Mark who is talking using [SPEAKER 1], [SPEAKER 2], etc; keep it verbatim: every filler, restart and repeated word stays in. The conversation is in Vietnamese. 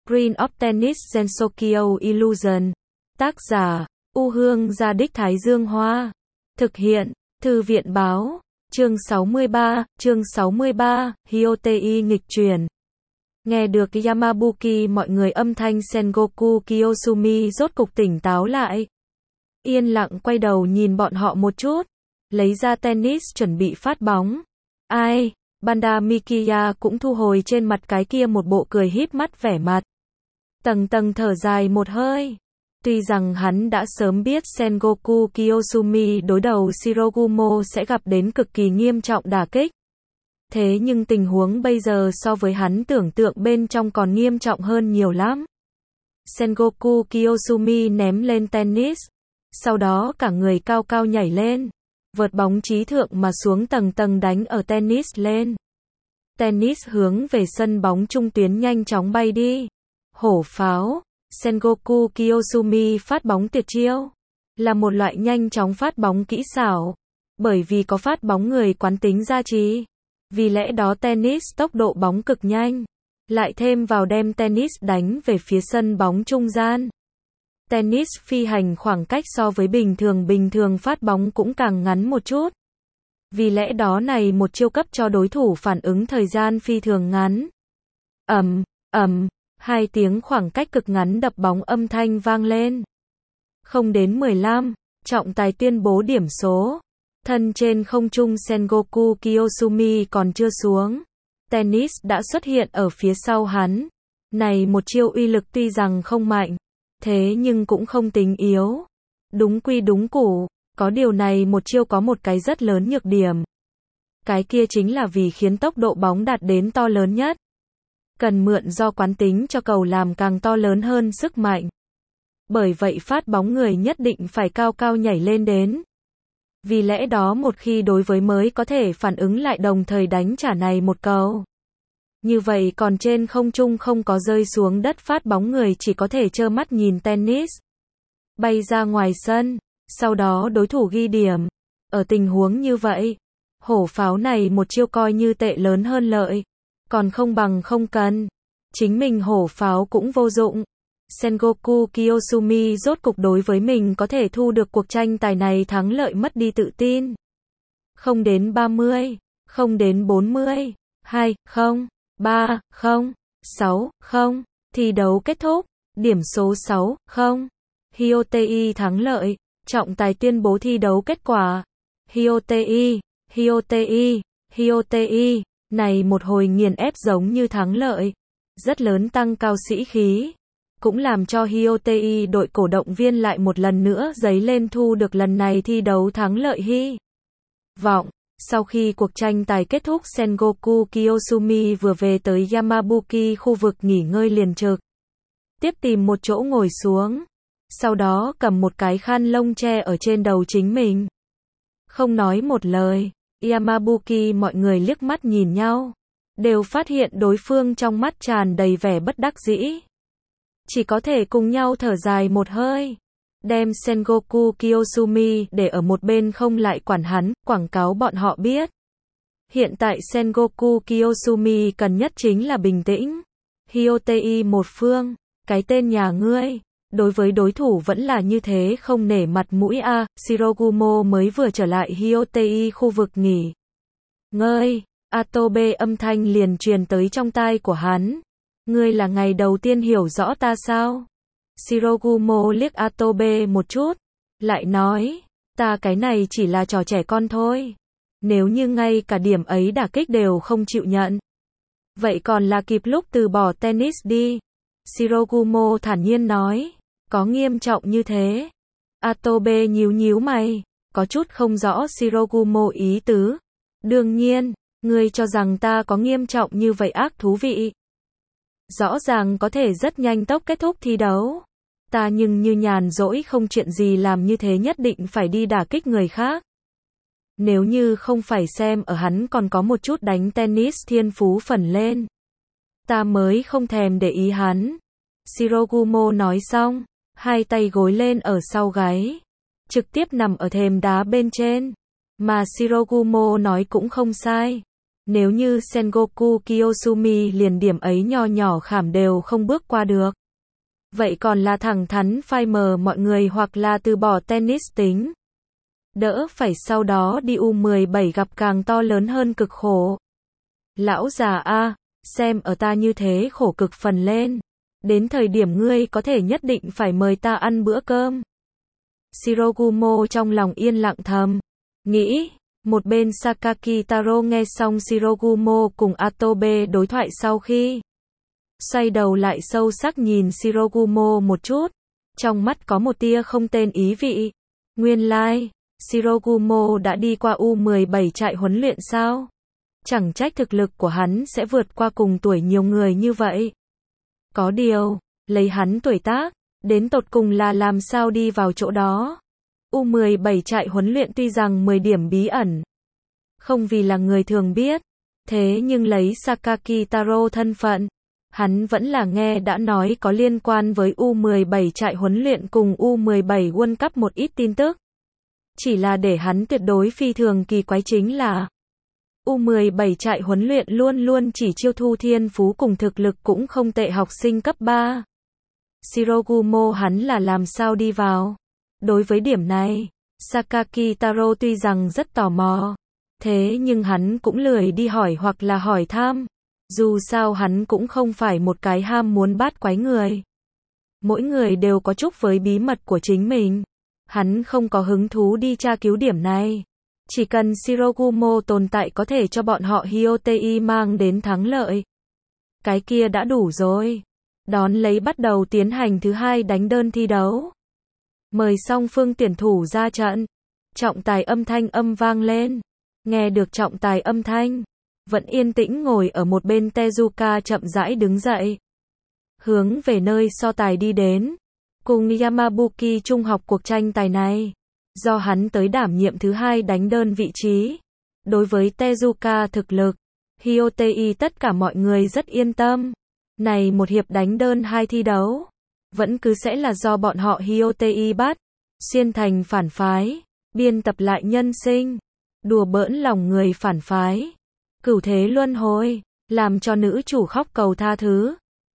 [SPEAKER 1] Screen of Tennis Gensokyo Illusion. Tác giả, U Hương Gia Đích Thái Dương Hoa. Thực hiện, Thư viện Báo. Chương sáu mươi ba, chương sáu mươi ba, Hyotei nghịch chuyển. Nghe được Yamabuki mọi người âm thanh Sengoku Kiyosumi rốt cục tỉnh táo lại. Yên lặng quay đầu nhìn bọn họ một chút. Lấy ra tennis chuẩn bị phát bóng. Ai? Banda Mikiya cũng thu hồi trên mặt cái kia một bộ cười híp mắt vẻ mặt. Tầng tầng thở dài một hơi. Tuy rằng hắn đã sớm biết Sengoku Kiyosumi đối đầu Shirogumo sẽ gặp đến cực kỳ nghiêm trọng đả kích. Thế nhưng tình huống bây giờ so với hắn tưởng tượng bên trong còn nghiêm trọng hơn nhiều lắm. Sengoku Kiyosumi ném lên tennis. Sau đó cả người cao cao nhảy lên. Vợt bóng trí thượng mà xuống tầng tầng đánh ở tennis lên. Tennis hướng về sân bóng trung tuyến nhanh chóng bay đi. Hổ pháo. Sengoku Kiyosumi phát bóng tuyệt chiêu. Là một loại nhanh chóng phát bóng kỹ xảo. Bởi vì có phát bóng người quán tính gia trì. Vì lẽ đó tennis tốc độ bóng cực nhanh. Lại thêm vào đem tennis đánh về phía sân bóng trung gian. Tennis phi hành khoảng cách so với bình thường bình thường phát bóng cũng càng ngắn một chút. Vì lẽ đó này một chiêu cấp cho đối thủ phản ứng thời gian phi thường ngắn. Ầm, ầm, hai tiếng khoảng cách cực ngắn đập bóng âm thanh vang lên. Không đến mười lăm, trọng tài tuyên bố điểm số. Thân trên không trung Sengoku Kiyosumi còn chưa xuống. Tennis đã xuất hiện ở phía sau hắn. Này một chiêu uy lực tuy rằng không mạnh. Thế nhưng cũng không tính yếu. Đúng quy đúng củ. Có điều này một chiêu có một cái rất lớn nhược điểm. Cái kia chính là vì khiến tốc độ bóng đạt đến to lớn nhất. Cần mượn do quán tính cho cầu làm càng to lớn hơn sức mạnh. Bởi vậy phát bóng người nhất định phải cao cao nhảy lên đến. Vì lẽ đó một khi đối với mới có thể phản ứng lại đồng thời đánh trả này một cầu. Như vậy còn trên không trung không có rơi xuống đất phát bóng người chỉ có thể trơ mắt nhìn tennis bay ra ngoài sân, sau đó đối thủ ghi điểm. Ở tình huống như vậy, hổ pháo này một chiêu coi như tệ lớn hơn lợi, còn không bằng không cần. Chính mình hổ pháo cũng vô dụng. Sengoku Kiyosumi rốt cục đối với mình có thể thu được cuộc tranh tài này thắng lợi mất đi tự tin. Không đến ba mươi, không đến bốn mươi, hai, không. ba, không, sáu, không, thi đấu kết thúc, điểm số sáu, không, Hyotei thắng lợi, trọng tài tuyên bố thi đấu kết quả. Hyotei, Hyotei, Hyotei, này một hồi nghiền ép giống như thắng lợi, rất lớn tăng cao sĩ khí, cũng làm cho Hyotei đội cổ động viên lại một lần nữa dấy lên thu được lần này thi đấu thắng lợi hy vọng. Sau khi cuộc tranh tài kết thúc Sengoku Kiyosumi vừa về tới Yamabuki khu vực nghỉ ngơi liền trực tiếp tìm một chỗ ngồi xuống. Sau đó cầm một cái khăn lông che ở trên đầu chính mình. Không nói một lời, Yamabuki mọi người liếc mắt nhìn nhau. Đều phát hiện đối phương trong mắt tràn đầy vẻ bất đắc dĩ. Chỉ có thể cùng nhau thở dài một hơi. Đem Sengoku Kiyosumi để ở một bên không lại quản hắn, quảng cáo bọn họ biết. Hiện tại Sengoku Kiyosumi cần nhất chính là bình tĩnh. Hyotei một phương, cái tên nhà ngươi, đối với đối thủ vẫn là như thế không nể mặt mũi a. À, Shirogumo mới vừa trở lại Hyotei khu vực nghỉ ngơi, Atobe âm thanh liền truyền tới trong tai của hắn. Ngươi là ngày đầu tiên hiểu rõ ta sao? Shirogumo liếc Atobe một chút, lại nói, ta cái này chỉ là trò trẻ con thôi. Nếu như ngay cả điểm ấy đả kích đều không chịu nhận, vậy còn là kịp lúc từ bỏ tennis đi. Shirogumo thản nhiên nói, có nghiêm trọng như thế? Atobe nhíu nhíu mày, có chút không rõ Shirogumo ý tứ. Đương nhiên, ngươi cho rằng ta có nghiêm trọng như vậy ác thú vị. Rõ ràng có thể rất nhanh tốc kết thúc thi đấu. Ta nhưng như nhàn rỗi không chuyện gì làm như thế nhất định phải đi đả kích người khác. Nếu như không phải xem ở hắn còn có một chút đánh tennis thiên phú phần lên, ta mới không thèm để ý hắn. Shirogumo nói xong, hai tay gối lên ở sau gáy, trực tiếp nằm ở thềm đá bên trên. Mà Shirogumo nói cũng không sai. Nếu như Sengoku Kiyosumi liền điểm ấy nho nhỏ khảm đều không bước qua được. Vậy còn là thẳng thắn phai mờ mọi người hoặc là từ bỏ tennis tính. Đỡ phải sau đó đi U mười bảy gặp càng to lớn hơn cực khổ. Lão già a, xem ở ta như thế khổ cực phần lên. Đến thời điểm ngươi có thể nhất định phải mời ta ăn bữa cơm. Shirogumo trong lòng yên lặng thầm. Nghĩ, một bên Sakaki Taro nghe xong Shirogumo cùng Atobe đối thoại sau khi xoay đầu lại sâu sắc nhìn Shirogumo một chút. Trong mắt có một tia không tên ý vị. Nguyên lai, like, Shirogumo đã đi qua U mười bảy trại huấn luyện sao? Chẳng trách thực lực của hắn sẽ vượt qua cùng tuổi nhiều người như vậy. Có điều, lấy hắn tuổi tác, đến tột cùng là làm sao đi vào chỗ đó. U mười bảy trại huấn luyện tuy rằng mười điểm bí ẩn, không vì là người thường biết, thế nhưng lấy Sakaki Taro thân phận, hắn vẫn là nghe đã nói có liên quan với U mười bảy trại huấn luyện cùng U mười bảy World Cup một ít tin tức. Chỉ là để hắn tuyệt đối phi thường kỳ quái chính là U mười bảy trại huấn luyện luôn luôn chỉ chiêu thu thiên phú cùng thực lực cũng không tệ học sinh cấp ba. Shirogumo hắn là làm sao đi vào? Đối với điểm này, Sakaki Taro tuy rằng rất tò mò, thế nhưng hắn cũng lười đi hỏi hoặc là hỏi thăm. Dù sao hắn cũng không phải một cái ham muốn bát quái người. Mỗi người đều có chút với bí mật của chính mình. Hắn không có hứng thú đi tra cứu điểm này. Chỉ cần Shirogumo tồn tại có thể cho bọn họ Hyotei mang đến thắng lợi. Cái kia đã đủ rồi. Đón lấy bắt đầu tiến hành thứ hai đánh đơn thi đấu. Mời song phương tuyển thủ ra trận. Trọng tài âm thanh âm vang lên. Nghe được trọng tài âm thanh, vẫn yên tĩnh ngồi ở một bên Tezuka chậm rãi đứng dậy. Hướng về nơi so tài đi đến. Cùng Yamabuki trung học cuộc tranh tài này. Do hắn tới đảm nhiệm thứ hai đánh đơn vị trí. Đối với Tezuka thực lực, Hyotei tất cả mọi người rất yên tâm. Này một hiệp đánh đơn hai thi đấu, vẫn cứ sẽ là do bọn họ Hyotei bắt. Xuyên thành phản phái, biên tập lại nhân sinh, đùa bỡn lòng người phản phái. Cửu thế luân hồi, làm cho nữ chủ khóc cầu tha thứ.